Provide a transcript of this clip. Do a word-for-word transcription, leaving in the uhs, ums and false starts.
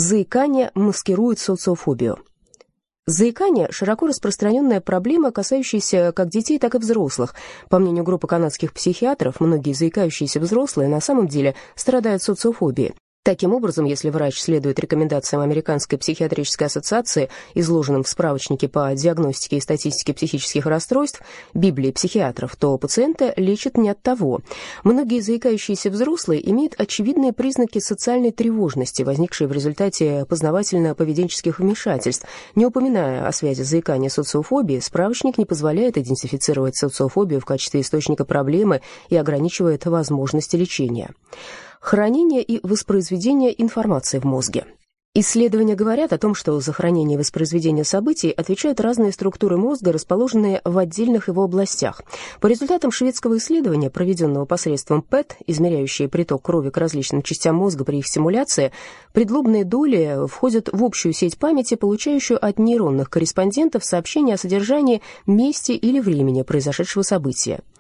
Заикание маскирует социофобию. Заикание – широко распространенная проблема, касающаяся как детей, так и взрослых. По мнению группы канадских психиатров, многие заикающиеся взрослые на самом деле страдают социофобией. Таким образом, если врач следует рекомендациям Американской психиатрической ассоциации, изложенным в справочнике по диагностике и статистике психических расстройств, Библии психиатров, то пациента лечат не от того. Многие заикающиеся взрослые имеют очевидные признаки социальной тревожности, возникшие в результате познавательно-поведенческих вмешательств. Не упоминая о связи заикания и социофобии, справочник не позволяет идентифицировать социофобию в качестве источника проблемы и ограничивает возможности лечения. Хранение и воспроизведение информации в мозге. Исследования говорят о том, что за хранение и воспроизведение событий отвечают разные структуры мозга, расположенные в отдельных его областях. По результатам шведского исследования, проведенного посредством ПЭТ, измеряющие приток крови к различным частям мозга при их стимуляции, предлобные доли входят в общую сеть памяти, получающую от нейронных корреспондентов сообщения о содержании, месте или времени произошедшего события.